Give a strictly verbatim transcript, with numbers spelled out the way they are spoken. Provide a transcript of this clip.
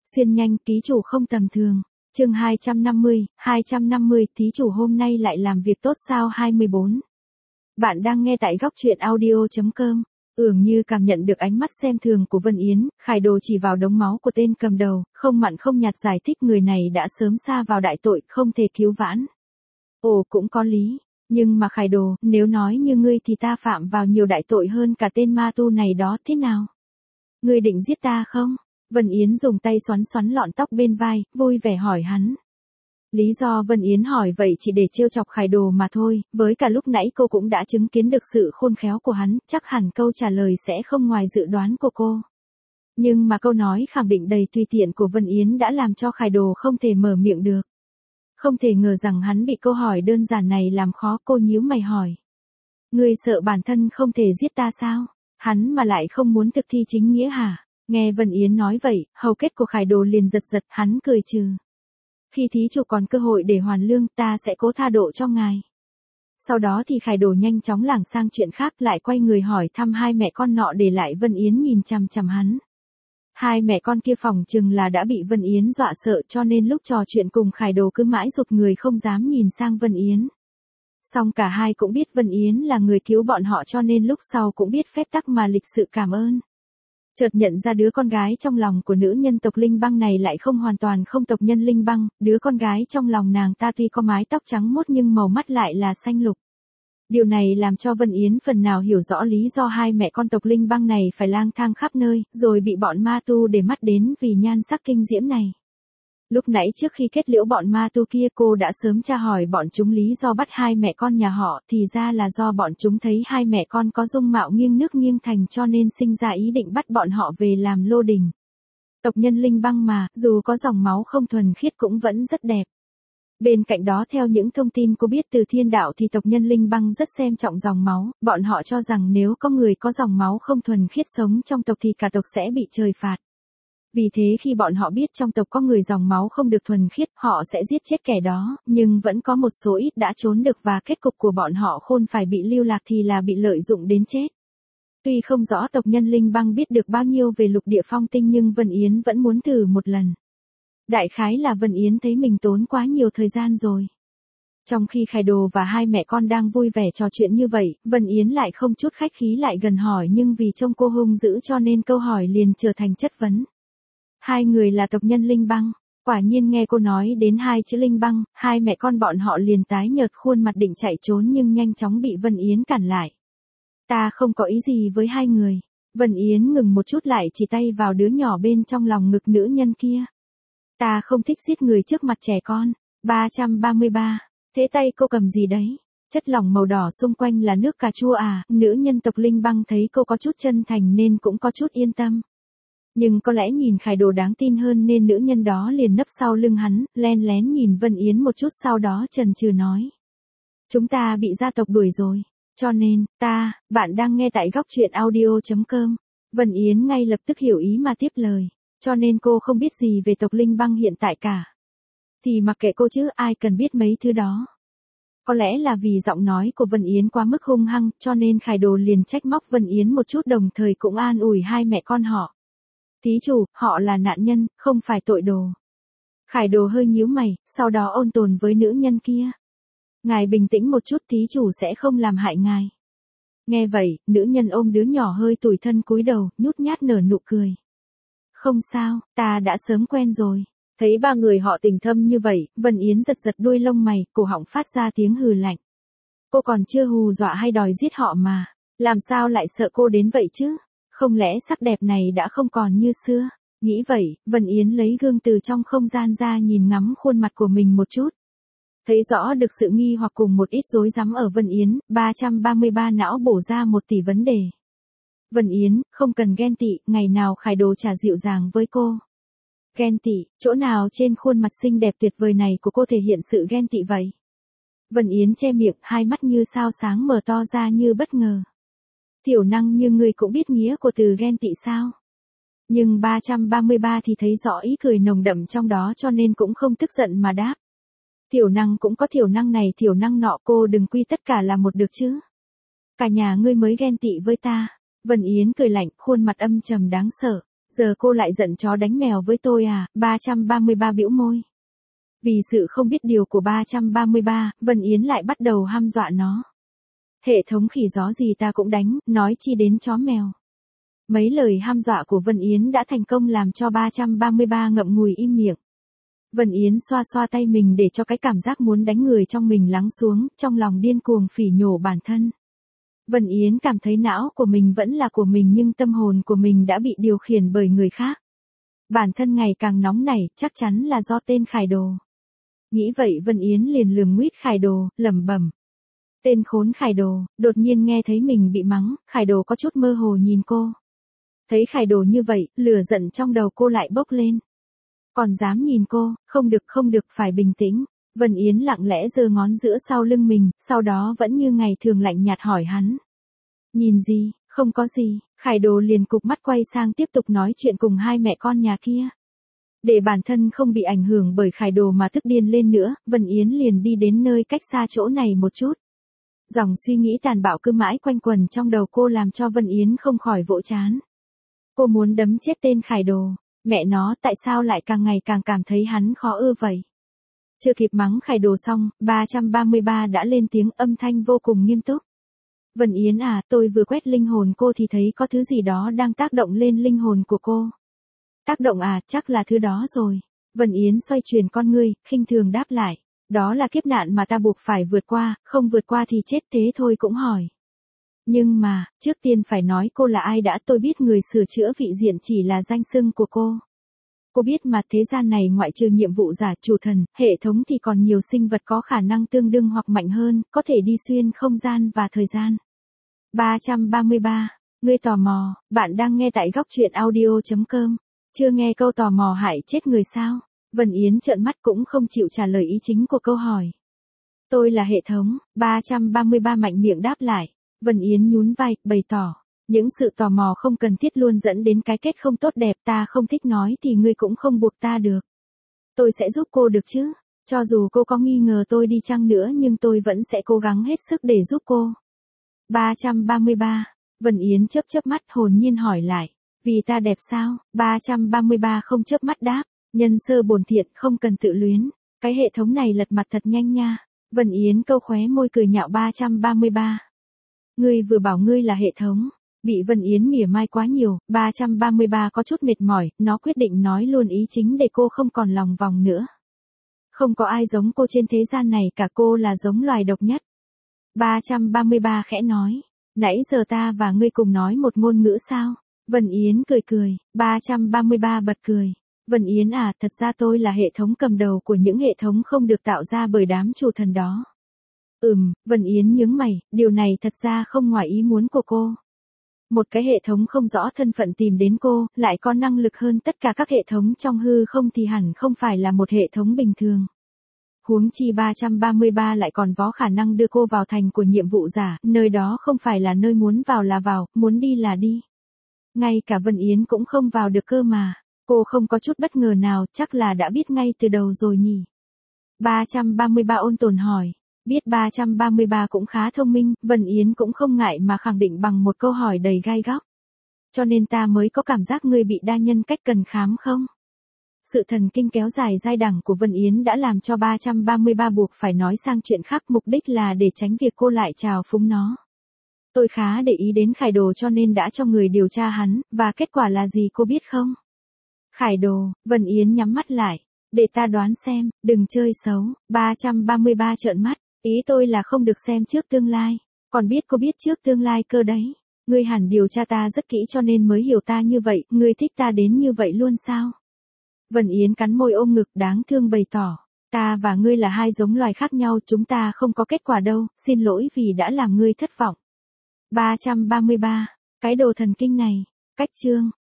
Xuyên nhanh, ký chủ không tầm thường. Chương hai trăm năm mươi, hai trăm năm mươi, thí chủ hôm nay lại làm việc tốt sao hai mươi bốn. Bạn đang nghe tại góc truyện audio chấm com. Ưởng như cảm nhận được ánh mắt xem thường của Vân Yến, Khải Đồ chỉ vào đống máu của tên cầm đầu, không mặn không nhạt giải thích người này đã sớm sa vào đại tội, không thể cứu vãn. Ồ, cũng có lý. Nhưng mà Khải Đồ, nếu nói như ngươi thì ta phạm vào nhiều đại tội hơn cả tên ma tu này đó, thế nào? Ngươi định giết ta không? Vân Yến dùng tay xoắn xoắn lọn tóc bên vai, vui vẻ hỏi hắn. Lý do Vân Yến hỏi vậy chỉ để trêu chọc Khải Đồ mà thôi, với cả lúc nãy cô cũng đã chứng kiến được sự khôn khéo của hắn, chắc hẳn câu trả lời sẽ không ngoài dự đoán của cô. Nhưng mà câu nói khẳng định đầy tùy tiện của Vân Yến đã làm cho Khải Đồ không thể mở miệng được. Không thể ngờ rằng hắn bị câu hỏi đơn giản này làm khó, cô nhíu mày hỏi. Ngươi sợ bản thân không thể giết ta sao? Hắn mà lại không muốn thực thi chính nghĩa hả? Nghe Vân Yến nói vậy, hầu kết của Khải Đồ liền giật giật, hắn cười trừ. Khi thí chủ còn cơ hội để hoàn lương, ta sẽ cố tha độ cho ngài. Sau đó thì Khải Đồ nhanh chóng lảng sang chuyện khác, lại quay người hỏi thăm hai mẹ con nọ, để lại Vân Yến nhìn chằm chằm hắn. Hai mẹ con kia phỏng chừng là đã bị Vân Yến dọa sợ, cho nên lúc trò chuyện cùng Khải Đồ cứ mãi rụt người không dám nhìn sang Vân Yến. Song cả hai cũng biết Vân Yến là người cứu bọn họ, cho nên lúc sau cũng biết phép tắc mà lịch sự cảm ơn. Chợt nhận ra đứa con gái trong lòng của nữ nhân tộc Linh Băng này lại không hoàn toàn không tộc nhân Linh Băng, đứa con gái trong lòng nàng ta tuy có mái tóc trắng muốt nhưng màu mắt lại là xanh lục. Điều này làm cho Vân Yến phần nào hiểu rõ lý do hai mẹ con tộc Linh Băng này phải lang thang khắp nơi, rồi bị bọn ma tu để mắt đến vì nhan sắc kinh diễm này. Lúc nãy trước khi kết liễu bọn ma tu kia, cô đã sớm tra hỏi bọn chúng lý do bắt hai mẹ con nhà họ, thì ra là do bọn chúng thấy hai mẹ con có dung mạo nghiêng nước nghiêng thành, cho nên sinh ra ý định bắt bọn họ về làm lô đình. Tộc nhân Linh Băng mà, dù có dòng máu không thuần khiết cũng vẫn rất đẹp. Bên cạnh đó, theo những thông tin cô biết từ thiên đạo thì tộc nhân Linh Băng rất xem trọng dòng máu, bọn họ cho rằng nếu có người có dòng máu không thuần khiết sống trong tộc thì cả tộc sẽ bị trời phạt. Vì thế khi bọn họ biết trong tộc có người dòng máu không được thuần khiết, họ sẽ giết chết kẻ đó, nhưng vẫn có một số ít đã trốn được và kết cục của bọn họ khôn phải bị lưu lạc thì là bị lợi dụng đến chết. Tuy không rõ tộc nhân Linh Băng biết được bao nhiêu về lục địa phong tinh, nhưng Vân Yến vẫn muốn thử một lần. Đại khái là Vân Yến thấy mình tốn quá nhiều thời gian rồi. Trong khi Khải Đồ và hai mẹ con đang vui vẻ trò chuyện như vậy, Vân Yến lại không chút khách khí lại gần hỏi, nhưng vì trông cô hung dữ cho nên câu hỏi liền trở thành chất vấn. Hai người là tộc nhân Linh Băng. Quả nhiên nghe cô nói đến hai chữ Linh Băng, hai mẹ con bọn họ liền tái nhợt khuôn mặt định chạy trốn nhưng nhanh chóng bị Vân Yến cản lại. Ta không có ý gì với hai người. Vân Yến ngừng một chút lại chỉ tay vào đứa nhỏ bên trong lòng ngực nữ nhân kia. Ta không thích giết người trước mặt trẻ con. ba trăm ba mươi ba. Thế tay cô cầm gì đấy? Chất lỏng màu đỏ xung quanh là nước cà chua à? Nữ nhân tộc Linh Băng thấy cô có chút chân thành nên cũng có chút yên tâm. Nhưng có lẽ nhìn Khải Đồ đáng tin hơn nên nữ nhân đó liền nấp sau lưng hắn, len lén nhìn Vân Yến một chút, sau đó chần chừ nói. Chúng ta bị gia tộc đuổi rồi. Cho nên, ta, bạn đang nghe tại góc truyện audio chấm com. Vân Yến ngay lập tức hiểu ý mà tiếp lời. Cho nên cô không biết gì về tộc Linh Băng hiện tại cả. Thì mặc kệ cô chứ, ai cần biết mấy thứ đó. Có lẽ là vì giọng nói của Vân Yến quá mức hung hăng, cho nên Khải Đồ liền trách móc Vân Yến một chút, đồng thời cũng an ủi hai mẹ con họ. Thí chủ, họ là nạn nhân, không phải tội đồ. Khải Đồ hơi nhíu mày, sau đó ôn tồn với nữ nhân kia. Ngài bình tĩnh một chút, thí chủ sẽ không làm hại ngài. Nghe vậy, nữ nhân ôm đứa nhỏ hơi tủi thân cúi đầu, nhút nhát nở nụ cười. Không sao, ta đã sớm quen rồi. Thấy ba người họ tình thâm như vậy, Vân Yến giật giật đuôi lông mày, cổ họng phát ra tiếng hừ lạnh. Cô còn chưa hù dọa hay đòi giết họ mà. Làm sao lại sợ cô đến vậy chứ? Không lẽ sắc đẹp này đã không còn như xưa? Nghĩ vậy, Vân Yến lấy gương từ trong không gian ra nhìn ngắm khuôn mặt của mình một chút. Thấy rõ được sự nghi hoặc cùng một ít rối rắm ở Vân Yến, ba trăm ba mươi ba não bổ ra một tỷ vấn đề. Vân Yến, không cần ghen tị, ngày nào Khải Đồ trả dịu dàng với cô. Ghen tị, chỗ nào trên khuôn mặt xinh đẹp tuyệt vời này của cô thể hiện sự ghen tị vậy? Vân Yến che miệng, hai mắt như sao sáng mở to ra như bất ngờ. Tiểu năng như ngươi cũng biết nghĩa của từ ghen tị sao? Nhưng ba trăm ba mươi ba thì thấy rõ ý cười nồng đậm trong đó, cho nên cũng không tức giận mà đáp. Tiểu năng cũng có tiểu năng này tiểu năng nọ, cô đừng quy tất cả là một được chứ. Cả nhà ngươi mới ghen tị với ta. Vân Yến cười lạnh, khuôn mặt âm trầm đáng sợ. Giờ cô lại giận chó đánh mèo với tôi à? ba trăm ba mươi ba bĩu môi. Vì sự không biết điều của ba trăm ba mươi ba, Vân Yến lại bắt đầu hăm dọa nó. Hệ thống khỉ gió gì ta cũng đánh, nói chi đến chó mèo. Mấy lời hăm dọa của Vân Yến đã thành công làm cho ba trăm ba mươi ba ngậm ngùi im miệng. Vân Yến xoa xoa tay mình để cho cái cảm giác muốn đánh người trong mình lắng xuống, trong lòng điên cuồng phỉ nhổ bản thân. Vân Yến cảm thấy não của mình vẫn là của mình nhưng tâm hồn của mình đã bị điều khiển bởi người khác. Bản thân ngày càng nóng nảy, chắc chắn là do tên Khải Đồ. Nghĩ vậy Vân Yến liền lườm nguýt Khải Đồ, lẩm bẩm. Tên khốn Khải Đồ, đột nhiên nghe thấy mình bị mắng, Khải Đồ có chút mơ hồ nhìn cô. Thấy Khải Đồ như vậy, lửa giận trong đầu cô lại bốc lên. Còn dám nhìn cô, không được không được phải bình tĩnh. Vân Yến lặng lẽ giơ ngón giữa sau lưng mình, sau đó vẫn như ngày thường lạnh nhạt hỏi hắn. Nhìn gì, không có gì, Khải Đồ liền cụp mắt quay sang tiếp tục nói chuyện cùng hai mẹ con nhà kia. Để bản thân không bị ảnh hưởng bởi Khải Đồ mà tức điên lên nữa, Vân Yến liền đi đến nơi cách xa chỗ này một chút. Dòng suy nghĩ tàn bạo cứ mãi quanh quẩn trong đầu cô làm cho Vân Yến không khỏi vỗ trán. Cô muốn đấm chết tên Khải Đồ, mẹ nó tại sao lại càng ngày càng cảm thấy hắn khó ưa vậy. Chưa kịp mắng Khải Đồ xong, ba trăm ba mươi ba đã lên tiếng âm thanh vô cùng nghiêm túc. Vân Yến à, tôi vừa quét linh hồn cô thì thấy có thứ gì đó đang tác động lên linh hồn của cô. Tác động à, chắc là thứ đó rồi. Vân Yến xoay chuyển con ngươi, khinh thường đáp lại. Đó là kiếp nạn mà ta buộc phải vượt qua, không vượt qua thì chết thế thôi cũng hỏi. Nhưng mà, trước tiên phải nói cô là ai đã, tôi biết người sửa chữa vị diện chỉ là danh xưng của cô. Cô biết mà thế gian này ngoại trừ nhiệm vụ giả chủ thần, hệ thống thì còn nhiều sinh vật có khả năng tương đương hoặc mạnh hơn, có thể đi xuyên không gian và thời gian. ba trăm ba mươi ba. Ngươi tò mò, bạn đang nghe tại góc truyện audio chấm com. Chưa nghe câu tò mò hại chết người sao? Vân Yến trợn mắt cũng không chịu trả lời ý chính của câu hỏi. Tôi là hệ thống, ba trăm ba mươi ba mạnh miệng đáp lại. Vân Yến nhún vai, bày tỏ. Những sự tò mò không cần thiết luôn dẫn đến cái kết không tốt đẹp, ta không thích nói thì ngươi cũng không buộc ta được. Tôi sẽ giúp cô được chứ, cho dù cô có nghi ngờ tôi đi chăng nữa nhưng tôi vẫn sẽ cố gắng hết sức để giúp cô. ba trăm ba mươi ba. Vân Yến chớp chớp mắt hồn nhiên hỏi lại. Vì ta đẹp sao? ba trăm ba mươi ba không chớp mắt đáp. Nhân sơ bổn thiện không cần tự luyến. Cái hệ thống này lật mặt thật nhanh nha. Vân Yến câu khóe môi cười nhạo ba trăm ba mươi ba. Ngươi vừa bảo ngươi là hệ thống. Bị Vân Yến mỉa mai quá nhiều, ba trăm ba mươi ba có chút mệt mỏi, nó quyết định nói luôn ý chính để cô không còn lòng vòng nữa. Không có ai giống cô trên thế gian này cả, cô là giống loài độc nhất. ba trăm ba mươi ba khẽ nói. Nãy giờ ta và ngươi cùng nói một ngôn ngữ sao? Vân Yến cười cười, ba trăm ba mươi ba bật cười. Vân Yến à, thật ra tôi là hệ thống cầm đầu của những hệ thống không được tạo ra bởi đám chủ thần đó. Ừm, Vân Yến nhướng mày, điều này thật ra không ngoài ý muốn của cô. Một cái hệ thống không rõ thân phận tìm đến cô, lại có năng lực hơn tất cả các hệ thống trong hư không thì hẳn không phải là một hệ thống bình thường. Huống chi ba trăm ba mươi ba lại còn có khả năng đưa cô vào thành của nhiệm vụ giả, nơi đó không phải là nơi muốn vào là vào, muốn đi là đi. Ngay cả Vân Yến cũng không vào được cơ mà. Cô không có chút bất ngờ nào, chắc là đã biết ngay từ đầu rồi nhỉ. ba trăm ba mươi ba ôn tồn hỏi. Biết ba trăm ba mươi ba cũng khá thông minh, Vân Yến cũng không ngại mà khẳng định bằng một câu hỏi đầy gai góc. Cho nên ta mới có cảm giác ngươi bị đa nhân cách cần khám không? Sự thần kinh kéo dài dai dẳng của Vân Yến đã làm cho ba trăm ba mươi ba buộc phải nói sang chuyện khác, mục đích là để tránh việc cô lại trào phúng nó. Tôi khá để ý đến Khải Đồ cho nên đã cho người điều tra hắn, và kết quả là gì cô biết không? Khải Đồ, Vân Yến nhắm mắt lại. Để ta đoán xem, đừng chơi xấu. ba trăm ba mươi ba trợn mắt. Ý tôi là không được xem trước tương lai. Còn biết cô biết trước tương lai cơ đấy. Ngươi hẳn điều tra ta rất kỹ cho nên mới hiểu ta như vậy, ngươi thích ta đến như vậy luôn sao? Vân Yến cắn môi ôm ngực đáng thương bày tỏ. Ta và ngươi là hai giống loài khác nhau, chúng ta không có kết quả đâu, xin lỗi vì đã làm ngươi thất vọng. ba trăm ba mươi ba. Cái đồ thần kinh này. Cách chương.